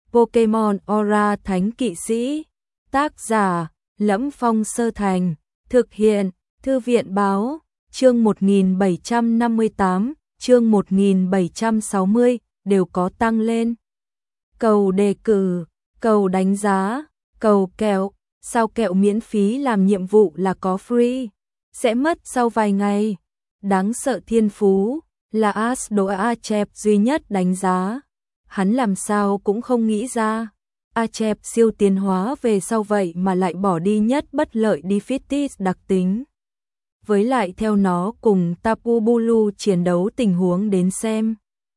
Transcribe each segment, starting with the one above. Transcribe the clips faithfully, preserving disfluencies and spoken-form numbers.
Pokemon Aura Thánh Kỵ Sĩ. Tác giả: Lẫm Phong Sơ Thành. Thực hiện: Thư viện báo. Chương một nghìn bảy trăm năm mươi tám, chương một nghìn bảy trăm sáu mươi đều có tăng lên. Cầu đề cử, cầu đánh giá, cầu kẹo. Sao kẹo miễn phí làm nhiệm vụ là có free, sẽ mất sau vài ngày. Đáng sợ thiên phú là Asdo Achep duy nhất đánh giá. Hắn làm sao cũng không nghĩ ra. Achep siêu tiến hóa về sau vậy mà lại bỏ đi nhất bất lợi Defeated đặc tính. Với lại theo nó cùng Tapu Bulu chiến đấu tình huống đến xem,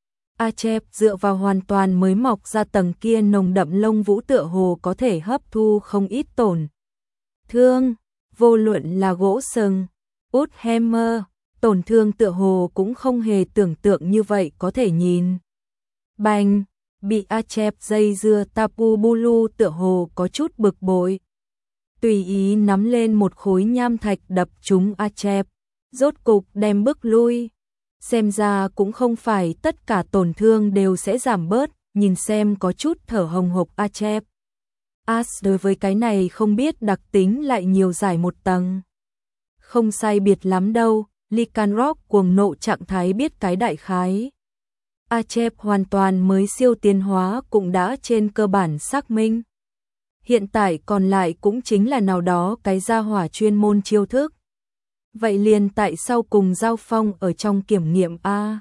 Achep dựa vào hoàn toàn mới mọc ra tầng kia nồng đậm lông vũ tựa hồ có thể hấp thu không ít tổn thương, vô luận là gỗ sừng, út hammer, tổn thương tựa hồ cũng không hề tưởng tượng như vậy có thể nhìn. Bành, bị Achep dây dưa Tapu Bulu tựa hồ có chút bực bội. Tùy ý nắm lên một khối nham thạch đập trúng Achep, rốt cục đem bước lui. Xem ra cũng không phải tất cả tổn thương đều sẽ giảm bớt, nhìn xem có chút thở hồng hộc Achep. As đối với cái này không biết đặc tính lại nhiều giải một tầng. Không sai biệt lắm đâu, Lycanroc cuồng nộ trạng thái biết cái đại khái. Achep hoàn toàn mới siêu tiến hóa cũng đã trên cơ bản xác minh. Hiện tại còn lại cũng chính là nào đó cái gia hỏa chuyên môn chiêu thức. Vậy liền tại sau cùng giao phong ở trong kiểm nghiệm A.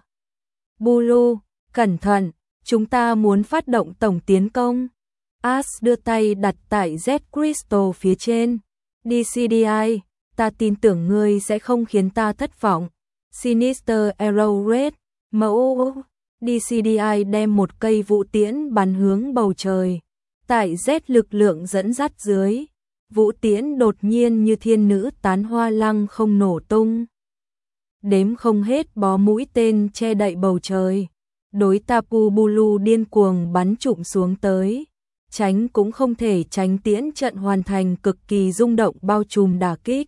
Bulu, cẩn thận, chúng ta muốn phát động tổng tiến công. As đưa tay đặt tại Z Crystal phía trên. đê xê đê i, ta tin tưởng ngươi sẽ không khiến ta thất vọng. Sinister Arrow Red, mẫu. đê xê đê i đem một cây vũ tiễn bắn hướng bầu trời. Tại Z lực lượng dẫn dắt dưới, vũ tiễn đột nhiên như thiên nữ tán hoa lăng không nổ tung. Đếm không hết bó mũi tên che đậy bầu trời. Đối Tapu Bulu điên cuồng bắn trụm xuống tới. Tránh cũng không thể tránh, tiễn trận hoàn thành cực kỳ rung động bao trùm đả kích.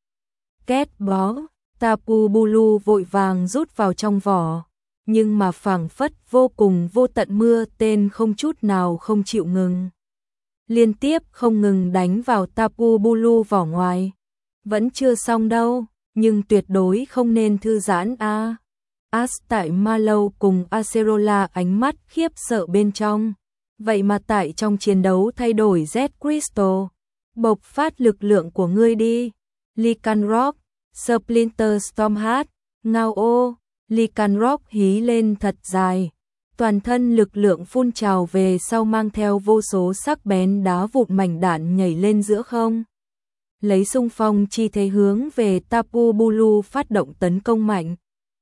Két bó, Tapu Bulu vội vàng rút vào trong vỏ. Nhưng mà phảng phất vô cùng vô tận mưa tên không chút nào không chịu ngừng. Liên tiếp không ngừng đánh vào Tapu Bulu vỏ ngoài. Vẫn chưa xong đâu, nhưng tuyệt đối không nên thư giãn a. As tại Mallow cùng Acerola ánh mắt khiếp sợ bên trong. Vậy mà tại trong chiến đấu thay đổi Z Crystal. Bộc phát lực lượng của ngươi đi. Lycanroc, Splinter Storm Heart, ngao ô. Lycanroc hí lên thật dài. Toàn thân lực lượng phun trào về sau mang theo vô số sắc bén đá vụn mảnh đạn nhảy lên giữa không. Lấy xung phong chi thế hướng về Tapu Bulu phát động tấn công mạnh.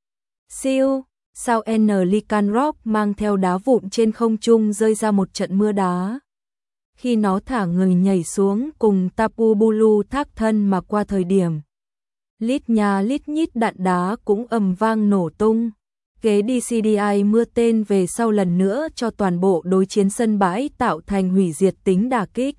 Siêu, sao N Lycanroc mang theo đá vụn trên không trung rơi ra một trận mưa đá. Khi nó thả người nhảy xuống cùng Tapu Bulu thác thân mà qua thời điểm. Lít nhà lít nhít đạn đá cũng ầm vang nổ tung. Kế đê xê đê i mưa tên về sau lần nữa cho toàn bộ đối chiến sân bãi tạo thành hủy diệt tính đả kích.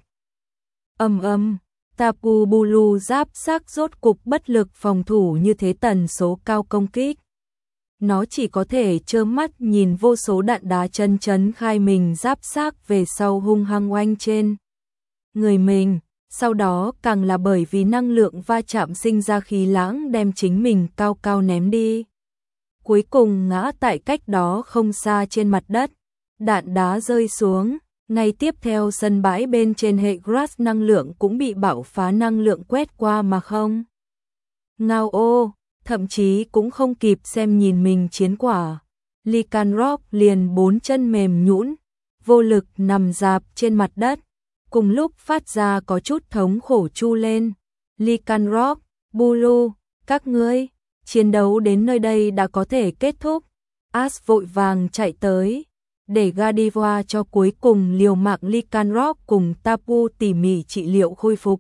Ầm ầm, Tapu Bulu giáp xác rốt cục bất lực phòng thủ như thế tần số cao công kích. Nó chỉ có thể trơ mắt nhìn vô số đạn đá chân chấn khai mình giáp xác về sau hung hăng oanh trên người mình. Sau đó càng là bởi vì năng lượng va chạm sinh ra khí lãng đem chính mình cao cao ném đi. Cuối cùng ngã tại cách đó không xa trên mặt đất. Đạn đá rơi xuống. Ngay tiếp theo sân bãi bên trên hệ Grass năng lượng cũng bị bạo phá năng lượng quét qua mà không. Ngao ô, thậm chí cũng không kịp xem nhìn mình chiến quả. Lycanroc liền bốn chân mềm nhũn, vô lực nằm rạp trên mặt đất. Cùng lúc phát ra có chút thống khổ chu lên. Lycanroc, Bulu, các ngươi, chiến đấu đến nơi đây đã có thể kết thúc. As vội vàng chạy tới, để Gardevoir cho cuối cùng liều mạng Lycanroc cùng Tapu tỉ mỉ trị liệu khôi phục.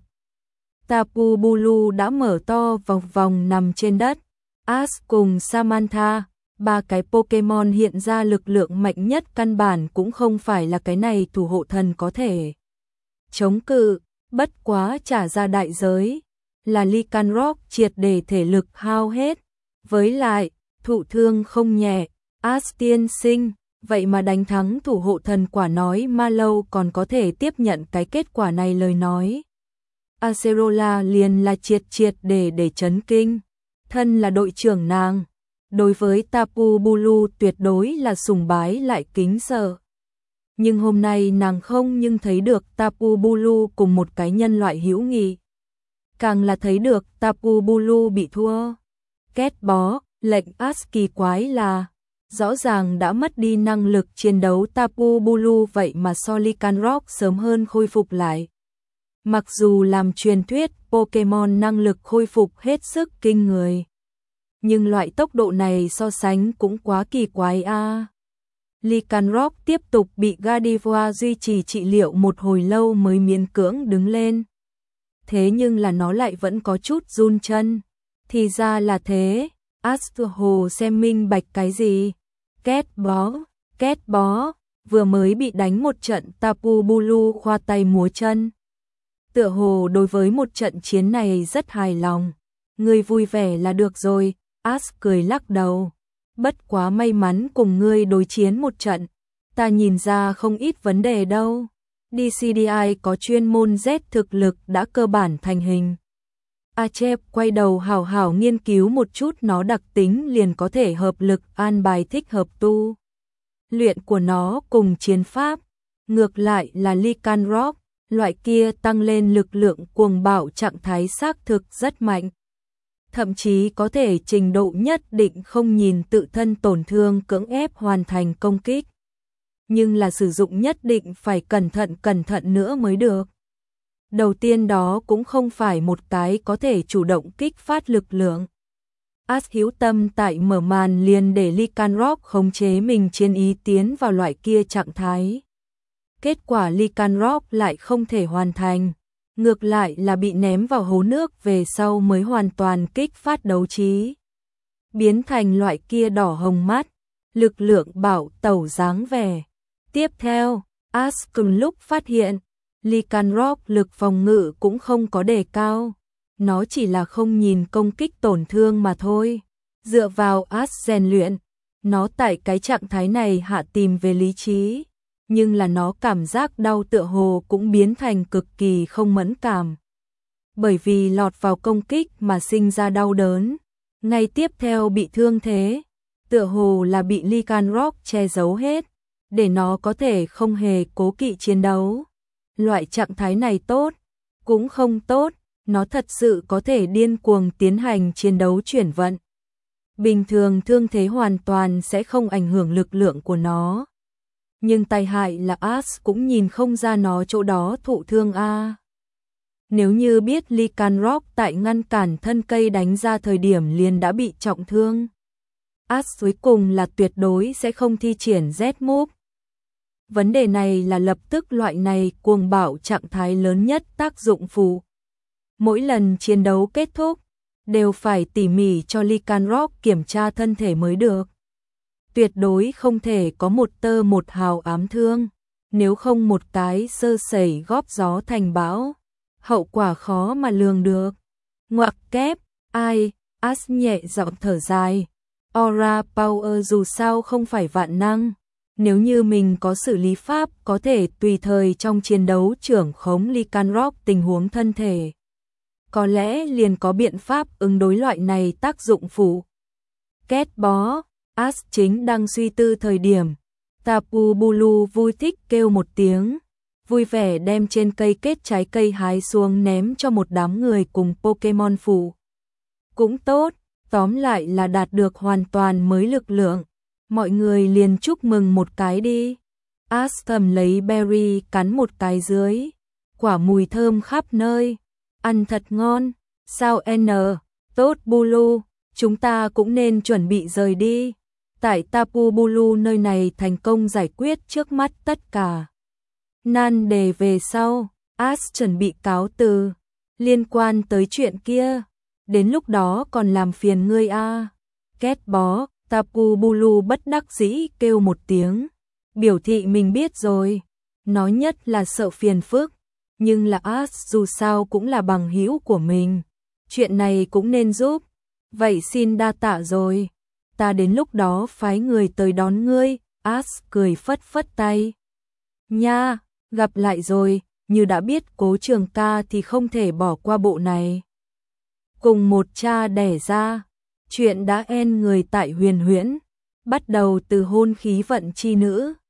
Tapu Bulu đã mở to vòng vòng nằm trên đất. As cùng Samantha, ba cái Pokemon hiện ra lực lượng mạnh nhất căn bản cũng không phải là cái này thủ hộ thần có thể chống cự, bất quá trả ra đại giới là Lycanroc triệt để thể lực hao hết. Với lại, thụ thương không nhẹ. As tiên sinh, vậy mà đánh thắng thủ hộ thần quả nói ma lâu còn có thể tiếp nhận cái kết quả này lời nói. Acerola liền là triệt triệt để để chấn kinh, thân là đội trưởng nàng, đối với Tapu Bulu tuyệt đối là sùng bái lại kính sợ. Nhưng hôm nay nàng không nhưng thấy được Tapu Bulu cùng một cái nhân loại hữu nghị, càng là thấy được Tapu Bulu bị thua. Két bó, lệnh Ash kỳ quái là rõ ràng đã mất đi năng lực chiến đấu Tapu Bulu vậy mà so Lycanroc sớm hơn khôi phục lại. Mặc dù làm truyền thuyết Pokemon năng lực khôi phục hết sức kinh người, nhưng loại tốc độ này so sánh cũng quá kỳ quái a. À. Lycanroc tiếp tục bị Gardevoir duy trì trị liệu một hồi lâu mới miễn cưỡng đứng lên. Thế nhưng là nó lại vẫn có chút run chân. Thì ra là thế, Ash hồ xem minh bạch cái gì. Két bó, két bó, vừa mới bị đánh một trận Tapu Bulu khoa tay múa chân. Tựa hồ đối với một trận chiến này rất hài lòng. Ngươi vui vẻ là được rồi, Ash cười lắc đầu. Bất quá may mắn cùng ngươi đối chiến một trận, ta nhìn ra không ít vấn đề đâu. đê xê đê i có chuyên môn Z thực lực đã cơ bản thành hình. Achep quay đầu hảo hảo nghiên cứu một chút nó đặc tính liền có thể hợp lực an bài thích hợp tu luyện của nó cùng chiến pháp. Ngược lại là Lycanroc, loại kia tăng lên lực lượng cuồng bạo trạng thái xác thực rất mạnh. Thậm chí có thể trình độ nhất định không nhìn tự thân tổn thương cưỡng ép hoàn thành công kích. Nhưng là sử dụng nhất định phải cẩn thận cẩn thận nữa mới được. Đầu tiên đó cũng không phải một cái có thể chủ động kích phát lực lượng. Ash hiếu tâm tại mở màn liền để Lycanroc khống chế mình chiến ý tiến vào loại kia trạng thái. Kết quả Lycanroc lại không thể hoàn thành. Ngược lại là bị ném vào hố nước về sau mới hoàn toàn kích phát đấu trí. Biến thành loại kia đỏ hồng mắt, lực lượng bảo tẩu dáng vẻ. Tiếp theo, Ash cùng lúc phát hiện, Lycanroc lực phòng ngự cũng không có đề cao. Nó chỉ là không nhìn công kích tổn thương mà thôi. Dựa vào Ash rèn luyện, nó tại cái trạng thái này hạ tìm về lý trí. Nhưng là nó cảm giác đau tựa hồ cũng biến thành cực kỳ không mẫn cảm. Bởi vì lọt vào công kích mà sinh ra đau đớn. Ngay tiếp theo bị thương thế, tựa hồ là bị Lycanroc che giấu hết, để nó có thể không hề cố kỵ chiến đấu. Loại trạng thái này tốt, cũng không tốt, nó thật sự có thể điên cuồng tiến hành chiến đấu chuyển vận. Bình thường thương thế hoàn toàn sẽ không ảnh hưởng lực lượng của nó. Nhưng tai hại là Ash cũng nhìn không ra nó chỗ đó thụ thương a. Nếu như biết Lycanroc tại ngăn cản thân cây đánh ra thời điểm liền đã bị trọng thương, Ash cuối cùng là tuyệt đối sẽ không thi triển Z-Move. Vấn đề này là lập tức loại này cuồng bạo trạng thái lớn nhất tác dụng phụ. Mỗi lần chiến đấu kết thúc, đều phải tỉ mỉ cho Lycanroc kiểm tra thân thể mới được. Tuyệt đối không thể có một tơ một hào ám thương, nếu không một cái sơ sẩy góp gió thành bão, hậu quả khó mà lường được. Ngoặc kép, ai, Ash nhẹ giọng thở dài, Aura Power dù sao không phải vạn năng, nếu như mình có xử lý pháp có thể tùy thời trong chiến đấu trưởng khống Lycanroc tình huống thân thể. Có lẽ liền có biện pháp ứng đối loại này tác dụng phụ. Két bó, Ash chính đang suy tư thời điểm, Tapu Bulu vui thích kêu một tiếng, vui vẻ đem trên cây kết trái cây hái xuống ném cho một đám người cùng Pokemon phụ. Cũng tốt, tóm lại là đạt được hoàn toàn mới lực lượng, mọi người liền chúc mừng một cái đi. Ash cầm lấy berry cắn một cái dưới, quả mùi thơm khắp nơi, ăn thật ngon. Sao N, tốt Bulu, chúng ta cũng nên chuẩn bị rời đi. Tại Tapu Bulu nơi này thành công giải quyết trước mắt tất cả nan đề về sau, Ash chuẩn bị cáo từ. Liên quan tới chuyện kia, đến lúc đó còn làm phiền ngươi a. À. Két bó, Tapu Bulu bất đắc dĩ kêu một tiếng, biểu thị mình biết rồi. Nói nhất là sợ phiền phức, nhưng là Ash dù sao cũng là bằng hữu của mình, chuyện này cũng nên giúp. Vậy xin đa tạ rồi, ta đến lúc đó phái người tới đón ngươi. As cười phất phất tay. Nha, gặp lại rồi, như đã biết Cố Trường Ca thì không thể bỏ qua bộ này. Cùng một cha đẻ ra, chuyện đã en người tại Huyền Huyễn, bắt đầu từ hôn khí vận chi nữ,